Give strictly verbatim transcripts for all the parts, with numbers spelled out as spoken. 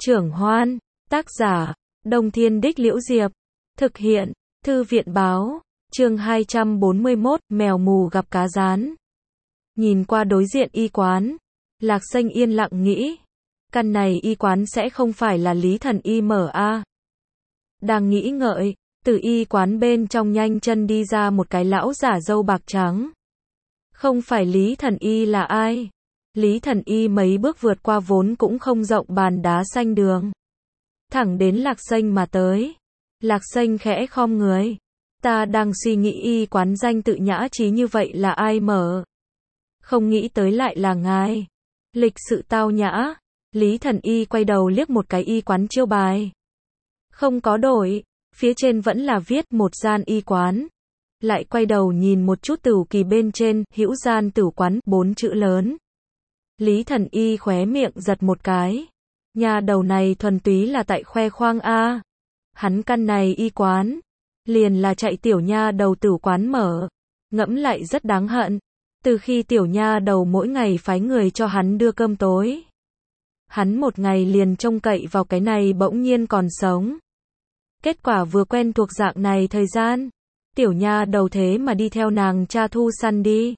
Trưởng Hoan, tác giả, Đông Thiên Đích Liễu Diệp, thực hiện, Thư viện báo, chương hai trăm bốn mươi mốt, mèo mù gặp cá rán. Nhìn qua đối diện y quán, Lạc Xanh yên lặng nghĩ, căn này y quán sẽ không phải là Lý Thần Y mở a. Đang nghĩ ngợi, từ y quán bên trong nhanh chân đi ra một cái lão giả râu bạc trắng. Không phải Lý Thần Y là ai? Lý Thần Y mấy bước vượt qua vốn cũng không rộng bàn đá xanh đường, thẳng đến Lạc Xanh mà tới. Lạc Xanh khẽ khom người. Ta đang suy nghĩ y quán danh tự nhã trí như vậy là ai mở? Không nghĩ tới lại là ngài. Lịch sự tao nhã. Lý Thần Y quay đầu liếc một cái y quán chiêu bài. Không có đổi, phía trên vẫn là viết một gian y quán. Lại quay đầu nhìn một chút tửu kỳ bên trên, hữu gian tửu quán, bốn chữ lớn. Lý Thần Y khóe miệng giật một cái. Nhà đầu này thuần túy là tại khoe khoang a. Hắn căn này y quán, liền là chạy tiểu nha đầu tửu quán mở. Ngẫm lại rất đáng hận. Từ khi tiểu nha đầu mỗi ngày phái người cho hắn đưa cơm tối, hắn một ngày liền trông cậy vào cái này bỗng nhiên còn sống. Kết quả vừa quen thuộc dạng này thời gian, tiểu nha đầu thế mà đi theo nàng cha thu săn đi.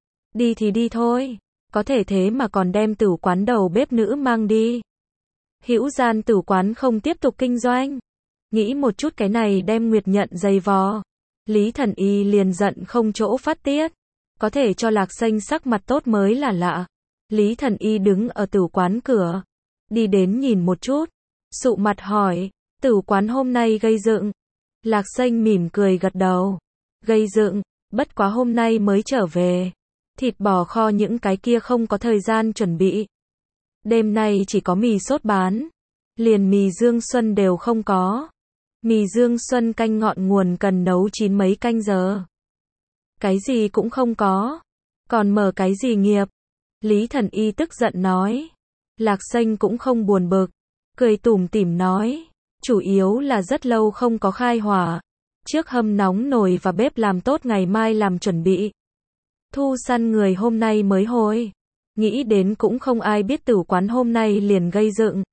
Đi thì đi thôi, có thể thế mà còn đem tửu quán đầu bếp nữ mang đi. Hữu gian tửu quán không tiếp tục kinh doanh. Nghĩ một chút cái này đem Nguyệt Nhận giày vò. Lý Thần Y liền giận không chỗ phát tiết. Có thể cho Lạc Xanh sắc mặt tốt mới là lạ. Lý Thần Y đứng ở tửu quán cửa, đi đến nhìn một chút, sụ mặt hỏi, tửu quán hôm nay gây dựng? Lạc Xanh mỉm cười gật đầu. Gây dựng, bất quá hôm nay mới trở về. Thịt bò kho những cái kia không có thời gian chuẩn bị. Đêm nay chỉ có mì sốt bán. Liền mì Dương Xuân đều không có. Mì Dương Xuân canh ngọn nguồn cần nấu chín mấy canh giờ. Cái gì cũng không có. Còn mở cái gì nghiệp? Lý Thần Y tức giận nói. Lạc Xanh cũng không buồn bực. Cười tủm tỉm nói. Chủ yếu là rất lâu không có khai hỏa. Trước hâm nóng nồi và bếp làm tốt ngày mai làm chuẩn bị. Thu săn người hôm nay mới hồi. Nghĩ đến cũng không ai biết tửu quán hôm nay liền gây dựng.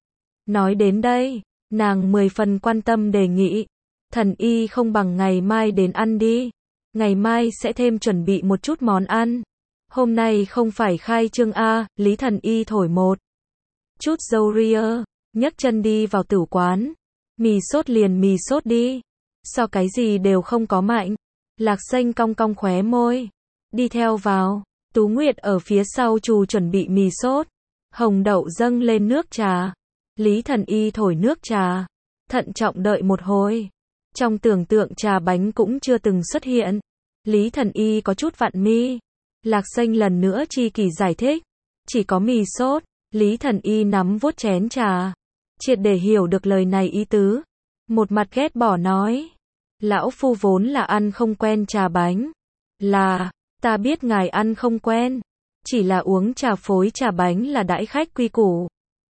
Nói đến đây, nàng mười phần quan tâm đề nghị. Thần Y không bằng ngày mai đến ăn đi. Ngày mai sẽ thêm chuẩn bị một chút món ăn. Hôm nay không phải khai trương a. Lý Thần Y thổi một chút dâu ria, nhấc chân đi vào tửu quán. Mì sốt liền mì sốt đi. So cái gì đều không có mạnh. Lạc Xanh cong cong khóe môi. Đi theo vào. Tú Nguyệt ở phía sau trù chuẩn bị mì sốt. Hồng đậu dâng lên nước trà. Lý Thần Y thổi nước trà. Thận trọng đợi một hồi. Trong tưởng tượng trà bánh cũng chưa từng xuất hiện. Lý Thần Y có chút vặn mi. Lạc Xanh lần nữa chi kỷ giải thích. Chỉ có mì sốt. Lý Thần Y nắm vuốt chén trà. Triệt để hiểu được lời này ý tứ. Một mặt ghét bỏ nói. Lão phu vốn là ăn không quen trà bánh. Là, ta biết ngài ăn không quen. Chỉ là uống trà phối trà bánh là đãi khách quy củ.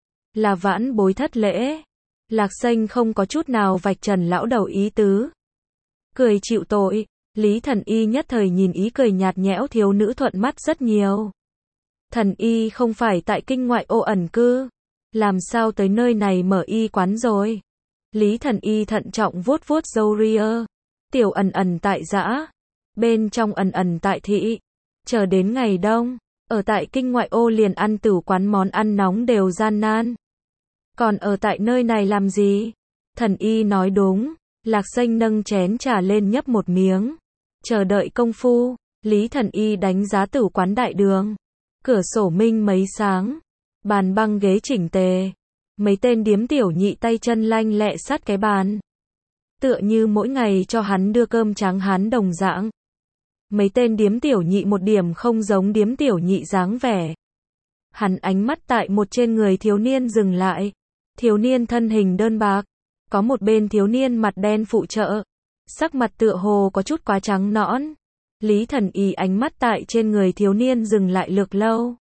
Là vãn bối thất lễ. Lạc Xanh không có chút nào vạch trần lão đầu ý tứ. Cười chịu tội. Lý Thần Y nhất thời nhìn ý cười nhạt nhẽo thiếu nữ thuận mắt rất nhiều. Thần Y không phải tại kinh ngoại ô ẩn cư. Làm sao tới nơi này mở y quán rồi? Lý Thần Y thận trọng vuốt vuốt râu ria. Tiểu ẩn ẩn tại dã. Bên trong ẩn ẩn tại thị. Chờ đến ngày đông. Ở tại kinh ngoại ô liền ăn tửu quán món ăn nóng đều gian nan. Còn ở tại nơi này làm gì? Thần Y nói đúng. Lạc Xanh nâng chén trà lên nhấp một miếng. Chờ đợi công phu. Lý Thần Y đánh giá tửu quán đại đường. Cửa sổ minh mấy sáng. Bàn băng ghế chỉnh tề. Mấy tên điếm tiểu nhị tay chân lanh lẹ sát cái bàn. Tựa như mỗi ngày cho hắn đưa cơm trắng hắn đồng dạng. Mấy tên điếm tiểu nhị một điểm không giống điếm tiểu nhị dáng vẻ. Hắn ánh mắt tại một trên người thiếu niên dừng lại. Thiếu niên thân hình đơn bạc. Có một bên thiếu niên mặt đen phụ trợ. Sắc mặt tựa hồ có chút quá trắng nõn. Lý Thần Y ánh mắt tại trên người thiếu niên dừng lại lược lâu.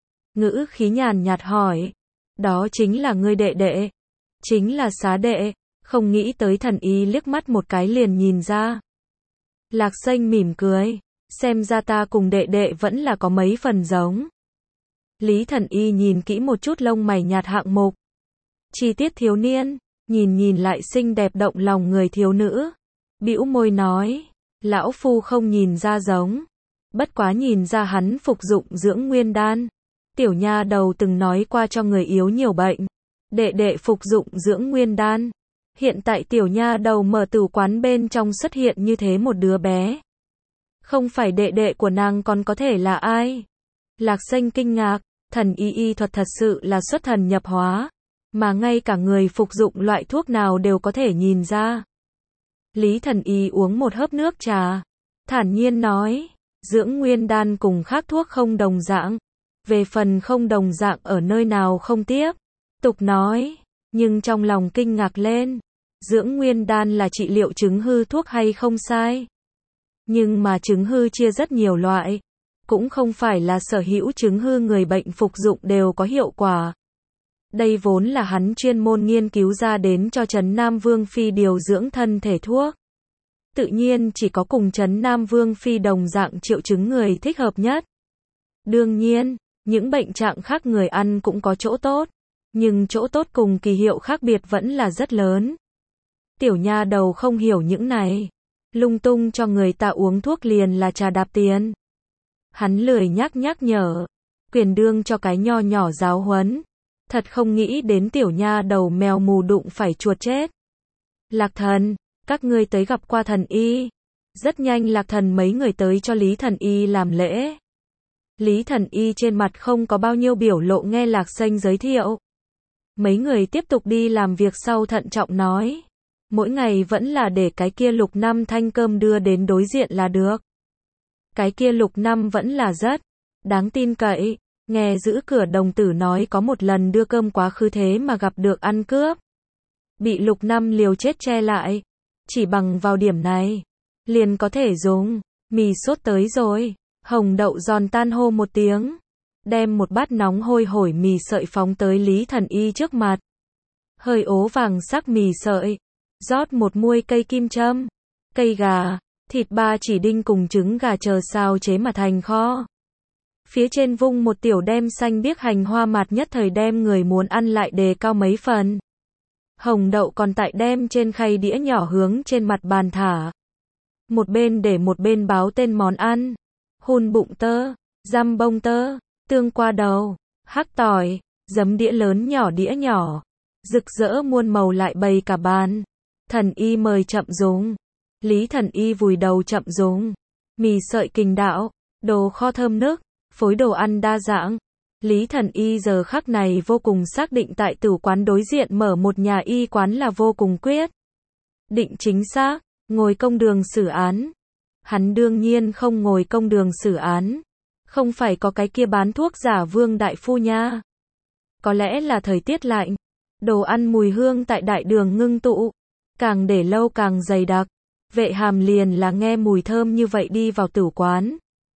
Ngữ khí nhàn nhạt hỏi. Đó chính là ngươi đệ đệ. Chính là xá đệ. Không nghĩ tới Thần Y liếc mắt một cái liền nhìn ra. Lạc Xanh mỉm cười. Xem ra ta cùng đệ đệ vẫn là có mấy phần giống. Lý Thần Y nhìn kỹ một chút lông mày nhạt hạng mục. Chi tiết thiếu niên, nhìn nhìn lại xinh đẹp động lòng người thiếu nữ. Bĩu môi nói, lão phu không nhìn ra giống. Bất quá nhìn ra hắn phục dụng dưỡng nguyên đan. Tiểu nha đầu từng nói qua cho người yếu nhiều bệnh. Đệ đệ phục dụng dưỡng nguyên đan. Hiện tại tiểu nha đầu mở tửu quán bên trong xuất hiện như thế một đứa bé. Không phải đệ đệ của nàng còn có thể là ai? Lạc Xanh kinh ngạc, thần y y thuật thật sự là xuất thần nhập hóa. Mà ngay cả người phục dụng loại thuốc nào đều có thể nhìn ra. Lý thần y uống một hớp nước trà. Thản nhiên nói, dưỡng nguyên đan cùng khác thuốc không đồng dạng. Về phần không đồng dạng ở nơi nào không tiếp. Tục nói, nhưng trong lòng kinh ngạc lên. Dưỡng nguyên đan là trị liệu chứng hư thuốc hay không sai. Nhưng mà chứng hư chia rất nhiều loại. Cũng không phải là sở hữu chứng hư người bệnh phục dụng đều có hiệu quả. Đây vốn là hắn chuyên môn nghiên cứu ra đến cho Trấn Nam Vương Phi điều dưỡng thân thể thuốc. Tự nhiên chỉ có cùng Trấn Nam Vương Phi đồng dạng triệu chứng người thích hợp nhất. Đương nhiên, những bệnh trạng khác người ăn cũng có chỗ tốt. Nhưng chỗ tốt cùng kỳ hiệu khác biệt vẫn là rất lớn. Tiểu nha đầu không hiểu những này. Lung tung cho người ta uống thuốc liền là trà đạp tiền. Hắn lười nhắc nhắc nhở. Quyền đương cho cái nho nhỏ giáo huấn. Thật không nghĩ đến tiểu nha đầu mèo mù đụng phải chuột chết. Lạc thần, các ngươi tới gặp qua thần y. Rất nhanh lạc thần mấy người tới cho Lý thần y làm lễ. Lý thần y trên mặt không có bao nhiêu biểu lộ nghe Lạc Xanh giới thiệu. Mấy người tiếp tục đi làm việc sau thận trọng nói. Mỗi ngày vẫn là để cái kia Lục Năm thanh cơm đưa đến đối diện là được. Cái kia Lục Năm vẫn là rất đáng tin cậy. Nghe giữ cửa đồng tử nói có một lần đưa cơm quá khứ thế mà gặp được ăn cướp. Bị Lục Năm liều chết che lại. Chỉ bằng vào điểm này. Liền có thể dùng. Mì sốt tới rồi. Hồng đậu giòn tan hô một tiếng. Đem một bát nóng hôi hổi mì sợi phóng tới Lý thần y trước mặt. Hơi ố vàng sắc mì sợi. Rót một muôi cây kim châm. Cây gà. Thịt ba chỉ đinh cùng trứng gà chờ sao chế mà thành kho. Phía trên vung một tiểu đem xanh biếc hành hoa mạt nhất thời đem người muốn ăn lại đề cao mấy phần. Hồng đậu còn tại đem trên khay đĩa nhỏ hướng trên mặt bàn thả. Một bên để một bên báo tên món ăn. Hun bụng tơ, dăm bông tơ, tương qua đầu, hắc tỏi, giấm đĩa lớn nhỏ đĩa nhỏ. Rực rỡ muôn màu lại bày cả bàn. Thần y mời chậm dùng. Lý thần y vùi đầu chậm dùng. Mì sợi kinh đạo, đồ kho thơm nức. Phối đồ ăn đa dạng. Lý thần y giờ khắc này vô cùng xác định tại tửu quán đối diện mở một nhà y quán là vô cùng quyết định chính xác, ngồi công đường xử án. Hắn đương nhiên không ngồi công đường xử án. Không phải có cái kia bán thuốc giả Vương đại phu nha. Có lẽ là thời tiết lạnh. Đồ ăn mùi hương tại đại đường ngưng tụ. Càng để lâu càng dày đặc. Vệ hàm liền là nghe mùi thơm như vậy đi vào tửu quán.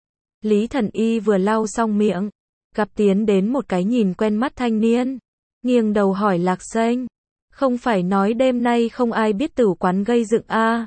Lý thần y vừa lau xong miệng, gặp tiến đến một cái nhìn quen mắt thanh niên, nghiêng đầu hỏi Lạc Xanh, không phải nói đêm nay không ai biết tửu quán gây dựng a? À?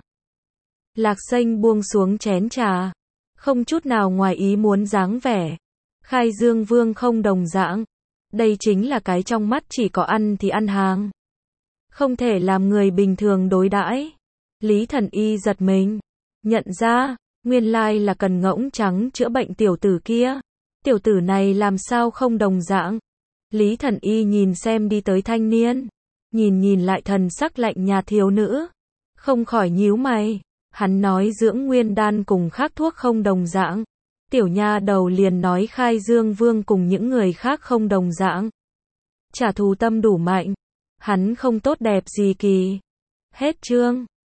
Lạc Xanh buông xuống chén trà, không chút nào ngoài ý muốn dáng vẻ. Khai Dương Vương không đồng dạng, đây chính là cái trong mắt chỉ có ăn thì ăn hàng, không thể làm người bình thường đối đãi. Lý thần y giật mình, nhận ra. Nguyên lai là cần ngỗng trắng chữa bệnh tiểu tử kia. Tiểu tử này làm sao không đồng dạng. Lý thần y nhìn xem đi tới thanh niên. Nhìn nhìn lại thần sắc lạnh nhạt thiếu nữ. Không khỏi nhíu mày. Hắn nói dưỡng nguyên đan cùng khác thuốc không đồng dạng. Tiểu nha đầu liền nói Khai Dương Vương cùng những người khác không đồng dạng. Trả thù tâm đủ mạnh. Hắn không tốt đẹp gì kỳ. Hết chương.